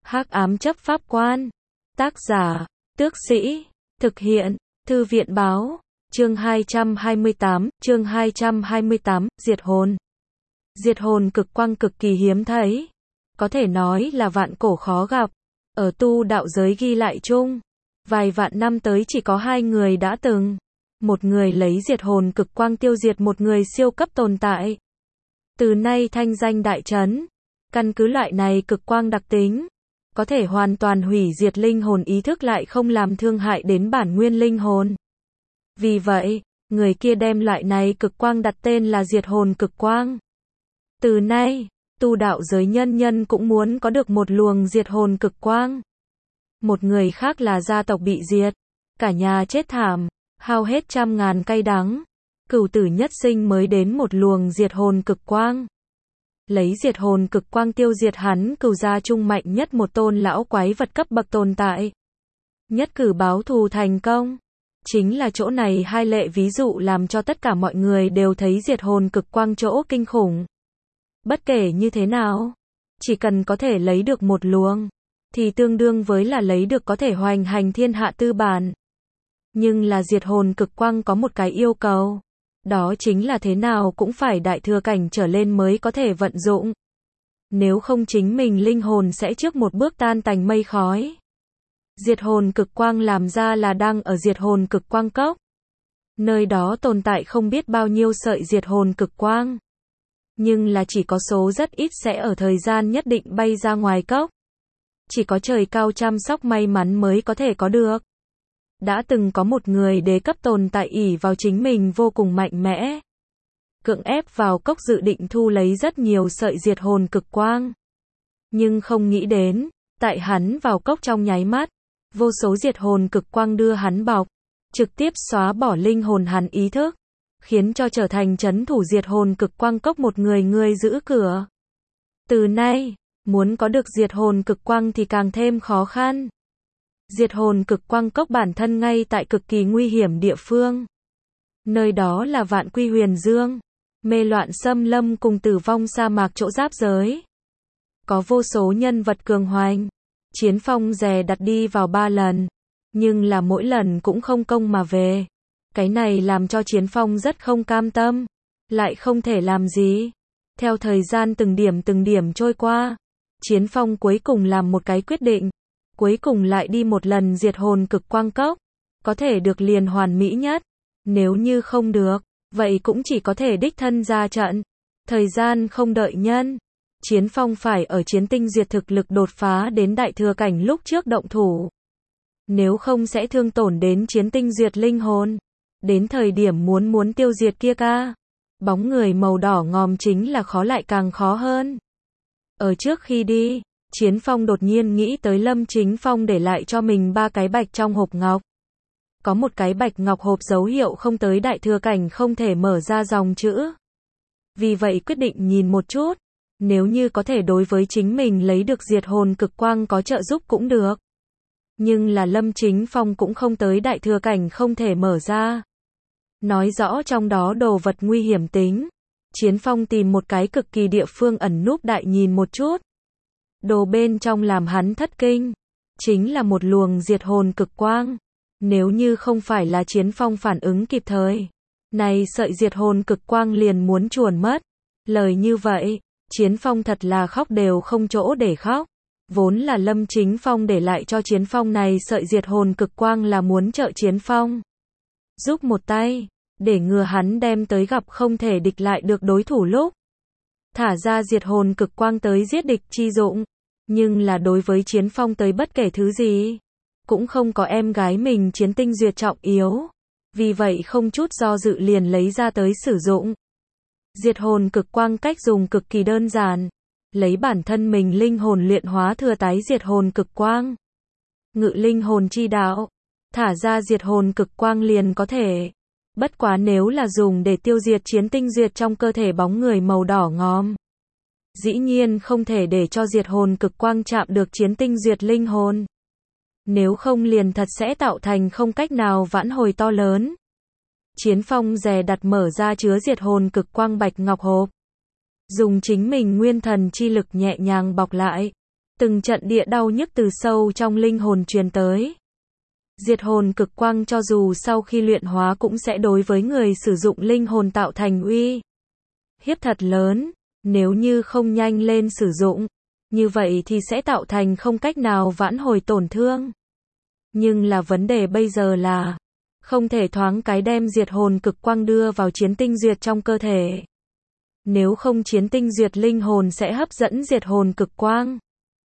Hắc ám chấp pháp quan. Tác giả, Tước Sĩ. Thực hiện, Thư viện báo. Chương 228, Diệt hồn. Diệt hồn cực quang cực kỳ hiếm thấy. Có thể nói là vạn cổ khó gặp. Ở tu đạo giới ghi lại chung, vài vạn năm tới chỉ có 2 người đã từng. Một người lấy diệt hồn cực quang tiêu diệt một người siêu cấp tồn tại. Từ nay thanh danh đại trấn. Căn cứ loại này cực quang đặc tính, có thể hoàn toàn hủy diệt linh hồn ý thức lại không làm thương hại đến bản nguyên linh hồn. Vì vậy, người kia đem loại này cực quang đặt tên là diệt hồn cực quang. Từ nay, tu đạo giới nhân nhân cũng muốn có được một luồng diệt hồn cực quang. Một người khác là gia tộc bị diệt, cả nhà chết thảm, hao hết trăm ngàn cay đắng. Cửu tử nhất sinh mới đến một luồng diệt hồn cực quang. Lấy diệt hồn cực quang tiêu diệt hắn cửu gia trung mạnh nhất một tôn lão quái vật cấp bậc tồn tại. Nhất cử báo thù thành công. Chính là chỗ này hai lệ ví dụ làm cho tất cả mọi người đều thấy diệt hồn cực quang chỗ kinh khủng. Bất kể như thế nào, chỉ cần có thể lấy được một luồng, thì tương đương với là lấy được có thể hoành hành thiên hạ tư bản. Nhưng là diệt hồn cực quang có một cái yêu cầu. Đó chính là thế nào cũng phải đại thừa cảnh trở lên mới có thể vận dụng. Nếu không chính mình linh hồn sẽ trước một bước tan tành mây khói. Diệt hồn cực quang làm ra là đang ở diệt hồn cực quang cốc. Nơi đó tồn tại không biết bao nhiêu sợi diệt hồn cực quang. Nhưng là chỉ có số rất ít sẽ ở thời gian nhất định bay ra ngoài cốc. Chỉ có trời cao chăm sóc may mắn mới có thể có được. Đã từng có một người đế cấp tồn tại ỷ vào chính mình vô cùng mạnh mẽ. Cưỡng ép vào cốc dự định thu lấy rất nhiều sợi diệt hồn cực quang. Nhưng không nghĩ đến, tại hắn vào cốc trong nháy mắt, vô số diệt hồn cực quang đưa hắn bọc, trực tiếp xóa bỏ linh hồn hắn ý thức, khiến cho trở thành trấn thủ diệt hồn cực quang cốc một người giữ cửa. Từ nay, muốn có được diệt hồn cực quang thì càng thêm khó khăn. Diệt hồn cực quang cốc bản thân ngay tại cực kỳ nguy hiểm địa phương. Nơi đó là Vạn Quy Huyền Dương, mê loạn xâm lâm cùng tử vong sa mạc chỗ giáp giới. Có vô số nhân vật cường hoành. Chiến Phong dè đặt đi vào 3 lần, nhưng là mỗi lần cũng không công mà về. Cái này làm cho Chiến Phong rất không cam tâm, lại không thể làm gì. Theo thời gian từng điểm trôi qua, Chiến Phong cuối cùng làm một cái quyết định. Cuối cùng lại đi một lần diệt hồn cực quang cốc. Có thể được liền hoàn mỹ nhất. Nếu như không được, vậy cũng chỉ có thể đích thân ra trận. Thời gian không đợi nhân. Chiến Phong phải ở chiến tinh duyệt thực lực đột phá đến đại thừa cảnh lúc trước động thủ. Nếu không sẽ thương tổn đến chiến tinh duyệt linh hồn. Đến thời điểm muốn tiêu diệt kia ca. Bóng người màu đỏ ngòm chính là khó lại càng khó hơn. Ở trước khi đi, Chiến Phong đột nhiên nghĩ tới Lâm Chính Phong để lại cho mình 3 cái bạch trong hộp ngọc. Có một cái bạch ngọc hộp dấu hiệu không tới đại thừa cảnh không thể mở ra dòng chữ. Vì vậy quyết định nhìn một chút. Nếu như có thể đối với chính mình lấy được diệt hồn cực quang có trợ giúp cũng được. Nhưng là Lâm Chính Phong cũng không tới đại thừa cảnh không thể mở ra. Nói rõ trong đó đồ vật nguy hiểm tính. Chiến Phong tìm một cái cực kỳ địa phương ẩn núp đại nhìn một chút. Đồ bên trong làm hắn thất kinh. Chính là một luồng diệt hồn cực quang. Nếu như không phải là Chiến Phong phản ứng kịp thời, này sợi diệt hồn cực quang liền muốn chuồn mất. Lời như vậy, Chiến Phong thật là khóc đều không chỗ để khóc. Vốn là Lâm Chính Phong để lại cho Chiến Phong này sợi diệt hồn cực quang là muốn trợ Chiến Phong giúp một tay, để ngừa hắn đem tới gặp không thể địch lại được đối thủ lúc thả ra diệt hồn cực quang tới giết địch chi dụng. Nhưng là đối với Chiến Phong tới bất kể thứ gì, cũng không có em gái mình chiến tinh duyệt trọng yếu. Vì vậy không chút do dự liền lấy ra tới sử dụng. Diệt hồn cực quang cách dùng cực kỳ đơn giản. Lấy bản thân mình linh hồn luyện hóa thừa tái diệt hồn cực quang. Ngự linh hồn chi đạo. Thả ra diệt hồn cực quang liền có thể. Bất quá nếu là dùng để tiêu diệt chiến tinh duyệt trong cơ thể bóng người màu đỏ ngòm. Dĩ nhiên không thể để cho diệt hồn cực quang chạm được chiến tinh duyệt linh hồn. Nếu không liền thật sẽ tạo thành không cách nào vãn hồi to lớn. Chiến Phong dè đặt mở ra chứa diệt hồn cực quang bạch ngọc hộp. Dùng chính mình nguyên thần chi lực nhẹ nhàng bọc lại. Từng trận địa đau nhức từ sâu trong linh hồn truyền tới. Diệt hồn cực quang cho dù sau khi luyện hóa cũng sẽ đối với người sử dụng linh hồn tạo thành uy hiếp thật lớn, nếu như không nhanh lên sử dụng, như vậy thì sẽ tạo thành không cách nào vãn hồi tổn thương. Nhưng là vấn đề bây giờ là, không thể thoáng cái đem diệt hồn cực quang đưa vào chiến tinh duyệt trong cơ thể. Nếu không chiến tinh duyệt linh hồn sẽ hấp dẫn diệt hồn cực quang.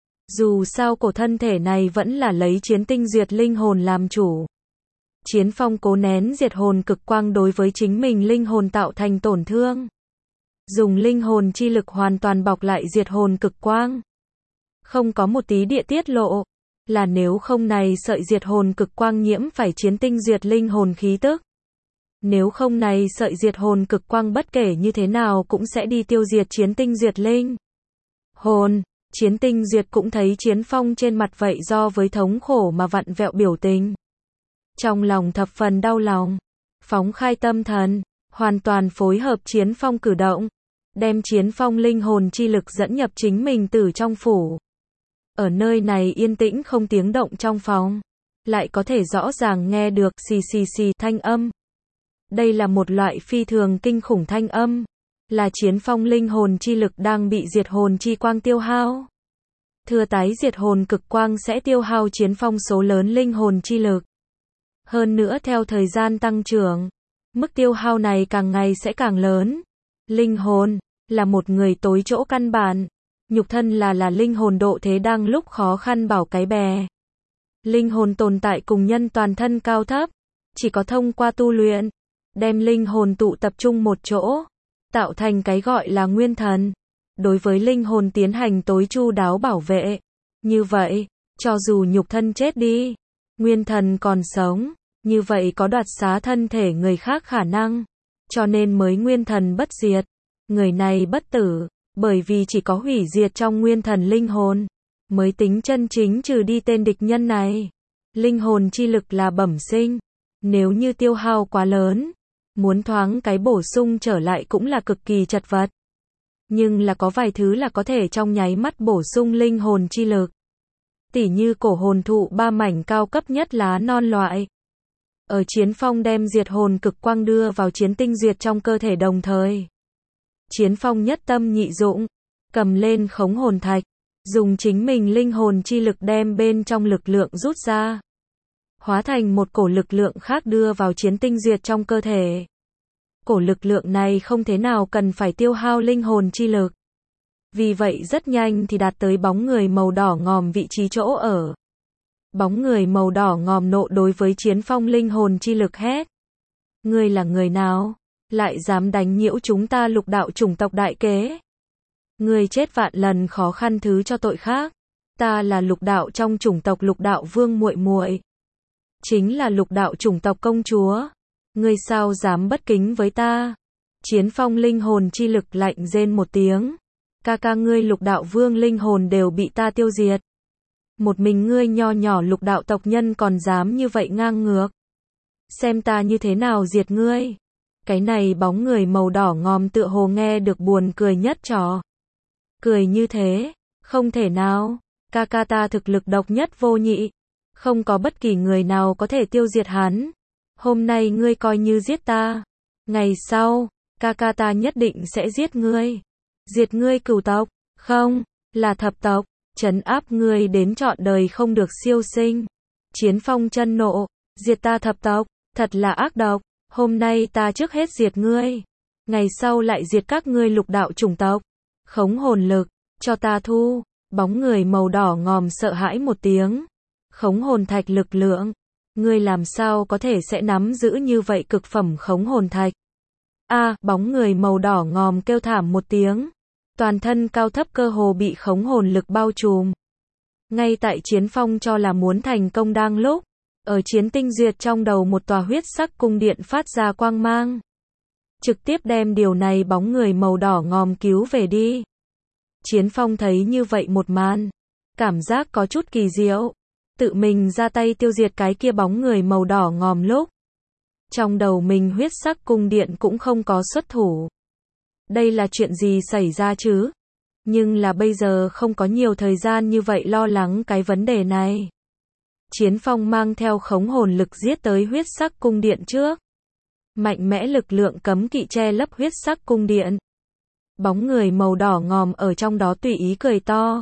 Dù sao cổ thân thể này vẫn là lấy chiến tinh duyệt linh hồn làm chủ. Chiến Phong cố nén diệt hồn cực quang đối với chính mình linh hồn tạo thành tổn thương. Dùng linh hồn chi lực hoàn toàn bọc lại diệt hồn cực quang. Không có một tí địa tiết lộ, là nếu không này sợi diệt hồn cực quang nhiễm phải chiến tinh duyệt linh hồn khí tức. Nếu không này sợi diệt hồn cực quang bất kể như thế nào cũng sẽ đi tiêu diệt chiến tinh duyệt linh hồn. Chiến tinh duyệt cũng thấy Chiến Phong trên mặt vậy do với thống khổ mà vặn vẹo biểu tình. Trong lòng thập phần đau lòng. Phóng khai tâm thần, hoàn toàn phối hợp Chiến Phong cử động. Đem Chiến Phong linh hồn chi lực dẫn nhập chính mình từ trong phủ. Ở nơi này yên tĩnh không tiếng động trong phòng. Lại có thể rõ ràng nghe được xì xì xì thanh âm. Đây là một loại phi thường kinh khủng thanh âm. Là Chiến Phong linh hồn chi lực đang bị diệt hồn chi quang tiêu hao. Thừa tái diệt hồn cực quang sẽ tiêu hao Chiến Phong số lớn linh hồn chi lực. Hơn nữa theo thời gian tăng trưởng, mức tiêu hao này càng ngày sẽ càng lớn. Linh hồn là một người tối chỗ căn bản. Nhục thân là linh hồn độ thế đang lúc khó khăn bảo cái bè. Linh hồn tồn tại cùng nhân toàn thân cao thấp. Chỉ có thông qua tu luyện, đem linh hồn tụ tập trung một chỗ, tạo thành cái gọi là nguyên thần. Đối với linh hồn tiến hành tối chu đáo bảo vệ. Như vậy, cho dù nhục thân chết đi, nguyên thần còn sống, như vậy có đoạt xá thân thể người khác khả năng. Cho nên mới nguyên thần bất diệt. Người này bất tử, bởi vì chỉ có hủy diệt trong nguyên thần linh hồn, mới tính chân chính trừ đi tên địch nhân này. Linh hồn chi lực là bẩm sinh. Nếu như tiêu hao quá lớn, muốn thoáng cái bổ sung trở lại cũng là cực kỳ chật vật. Nhưng là có vài thứ là có thể trong nháy mắt bổ sung linh hồn chi lực. Tỉ như cổ hồn thụ 3 mảnh cao cấp nhất lá non loại. Ở Chiến Phong đem diệt hồn cực quang đưa vào chiến tinh duyệt trong cơ thể đồng thời. Chiến Phong nhất tâm nhị dụng, cầm lên khống hồn thạch, dùng chính mình linh hồn chi lực đem bên trong lực lượng rút ra. Hóa thành một cổ lực lượng khác đưa vào chiến tinh duyệt trong cơ thể. Cổ lực lượng này không thế nào cần phải tiêu hao linh hồn chi lực. Vì vậy rất nhanh thì đạt tới bóng người màu đỏ ngòm vị trí chỗ ở. Bóng người màu đỏ ngòm nộ đối với Chiến Phong linh hồn chi lực hét. Ngươi là người nào? Lại dám đánh nhiễu chúng ta lục đạo chủng tộc đại kế? Ngươi chết vạn lần khó khăn thứ cho tội khác. Ta là lục đạo trong chủng tộc lục đạo vương muội muội. Chính là lục đạo chủng tộc công chúa. Ngươi sao dám bất kính với ta? Chiến Phong linh hồn chi lực lạnh rên một tiếng. Ca ca ngươi lục đạo vương linh hồn đều bị ta tiêu diệt. Một mình ngươi nho nhỏ lục đạo tộc nhân còn dám như vậy ngang ngược. Xem ta như thế nào diệt ngươi. Cái này bóng người màu đỏ ngòm tựa hồ nghe được buồn cười nhất trò. Cười như thế, không thể nào. Ca ca ta thực lực độc nhất vô nhị. Không có bất kỳ người nào có thể tiêu diệt hắn. Hôm nay ngươi coi như giết ta. Ngày sau, ca ca ta nhất định sẽ giết ngươi. Diệt ngươi cửu tộc, không, là thập tộc, trấn áp ngươi đến trọn đời không được siêu sinh. Chiến Phong chân nộ, diệt ta thập tộc, thật là ác độc. Hôm nay ta trước hết diệt ngươi. Ngày sau lại diệt các ngươi lục đạo chủng tộc. Khống hồn lực, cho ta thu. Bóng người màu đỏ ngòm sợ hãi một tiếng. Khống hồn thạch lực lượng. Ngươi làm sao có thể sẽ nắm giữ như vậy cực phẩm khống hồn thạch? Bóng người màu đỏ ngòm kêu thảm một tiếng. Toàn thân cao thấp cơ hồ bị khống hồn lực bao trùm. Ngay tại Chiến Phong cho là muốn thành công đang lúc, ở chiến tinh duyệt trong đầu một tòa huyết sắc cung điện phát ra quang mang. Trực tiếp đem điều này bóng người màu đỏ ngòm cứu về đi. Chiến Phong thấy như vậy một màn, cảm giác có chút kỳ diệu. Tự mình ra tay tiêu diệt cái kia bóng người màu đỏ ngòm lúc. Trong đầu mình huyết sắc cung điện cũng không có xuất thủ. Đây là chuyện gì xảy ra chứ? Nhưng là bây giờ không có nhiều thời gian như vậy lo lắng cái vấn đề này. Chiến Phong mang theo khống hồn lực giết tới huyết sắc cung điện trước. Mạnh mẽ lực lượng cấm kỵ che lấp huyết sắc cung điện. Bóng người màu đỏ ngòm ở trong đó tùy ý cười to.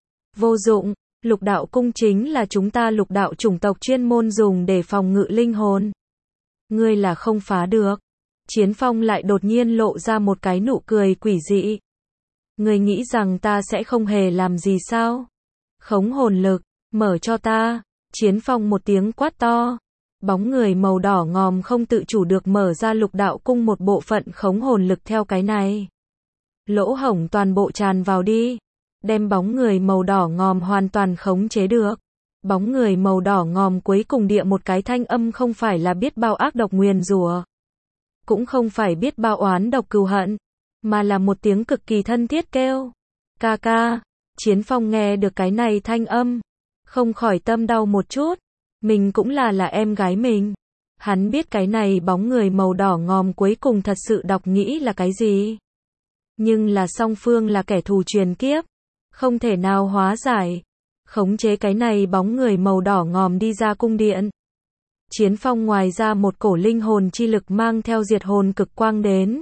Vô dụng, lục đạo cung chính là chúng ta lục đạo chủng tộc chuyên môn dùng để phòng ngự linh hồn. Ngươi là không phá được. Chiến Phong lại đột nhiên lộ ra một cái nụ cười quỷ dị. Ngươi nghĩ rằng ta sẽ không hề làm gì sao? Khống hồn lực, mở cho ta. Chiến Phong một tiếng quát to. Bóng người màu đỏ ngòm không tự chủ được mở ra lục đạo cung một bộ phận khống hồn lực theo cái này. Lỗ hổng toàn bộ tràn vào đi. Đem bóng người màu đỏ ngòm hoàn toàn khống chế được. Bóng người màu đỏ ngòm cuối cùng địa một cái thanh âm không phải là biết bao ác độc nguyền rủa, cũng không phải biết bao oán độc cừu hận, mà là một tiếng cực kỳ thân thiết kêu. Ca ca. Chiến Phong nghe được cái này thanh âm, không khỏi tâm đau một chút. Mình cũng là em gái mình. Hắn biết cái này bóng người màu đỏ ngòm cuối cùng thật sự đọc nghĩ là cái gì. Nhưng là song phương là kẻ thù truyền kiếp, không thể nào hóa giải. Khống chế cái này bóng người màu đỏ ngòm đi ra cung điện. Chiến Phong ngoài ra một cổ linh hồn chi lực mang theo diệt hồn cực quang đến.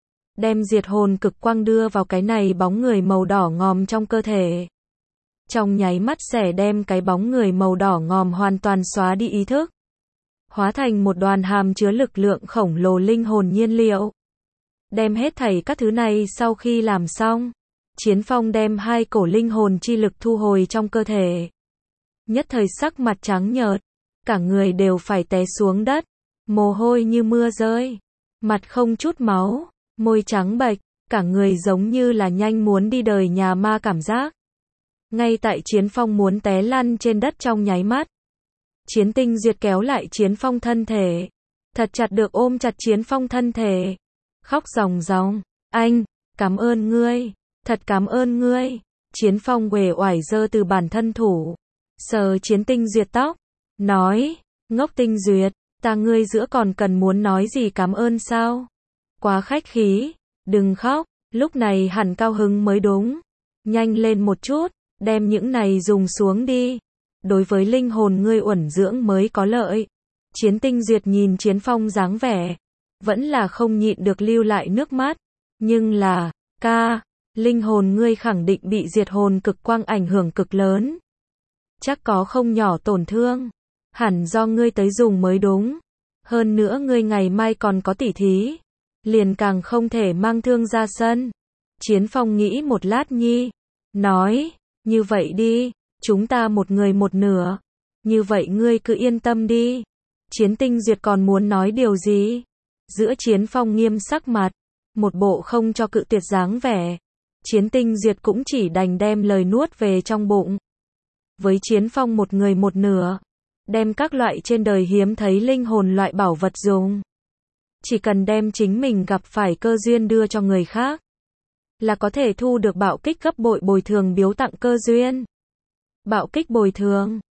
Đem diệt hồn cực quang đưa vào cái này bóng người màu đỏ ngòm trong cơ thể. Trong nháy mắt sẽ đem cái bóng người màu đỏ ngòm hoàn toàn xóa đi ý thức. Hóa thành một đoàn hàm chứa lực lượng khổng lồ linh hồn nhiên liệu. Đem hết thảy các thứ này sau khi làm xong, Chiến Phong đem hai cổ linh hồn chi lực thu hồi trong cơ thể. Nhất thời sắc mặt trắng nhợt, cả người đều phải té xuống đất, mồ hôi như mưa rơi, mặt không chút máu, môi trắng bệch, cả người giống như là nhanh muốn đi đời nhà ma cảm giác. Ngay tại Chiến Phong muốn té lăn trên đất trong nháy mắt, Chiến Tinh Duyệt kéo lại Chiến Phong thân thể, thật chặt được ôm chặt Chiến Phong thân thể, khóc ròng ròng, anh, cảm ơn ngươi, thật cảm ơn ngươi. Chiến Phong uể oải giơ từ bản thân thủ, sờ Chiến Tinh Duyệt tóc, nói, ngốc Tinh Duyệt, ta ngươi giữa còn cần muốn nói gì cảm ơn sao? Quá khách khí, đừng khóc, lúc này hẳn cao hứng mới đúng. Nhanh lên một chút, đem những này dùng xuống đi. Đối với linh hồn ngươi uẩn dưỡng mới có lợi. Chiến Tinh Duyệt nhìn Chiến Phong dáng vẻ, vẫn là không nhịn được lưu lại nước mắt. Nhưng là, ca, linh hồn ngươi khẳng định bị diệt hồn cực quang ảnh hưởng cực lớn. Chắc có không nhỏ tổn thương. Hẳn do ngươi tới dùng mới đúng. Hơn nữa ngươi ngày mai còn có tỉ thí, liền càng không thể mang thương ra sân. Chiến Phong nghĩ một lát nhi, nói, như vậy đi, chúng ta một người một nửa. Như vậy ngươi cứ yên tâm đi. Chiến Tinh Duyệt còn muốn nói điều gì? Giữa Chiến Phong nghiêm sắc mặt, một bộ không cho cự tuyệt dáng vẻ. Chiến Tinh Duyệt cũng chỉ đành đem lời nuốt về trong bụng. Với Chiến Phong một người một nửa, đem các loại trên đời hiếm thấy linh hồn loại bảo vật dùng. Chỉ cần đem chính mình gặp phải cơ duyên đưa cho người khác, là có thể thu được bạo kích gấp bội bồi thường biếu tặng cơ duyên. Bạo kích bồi thường,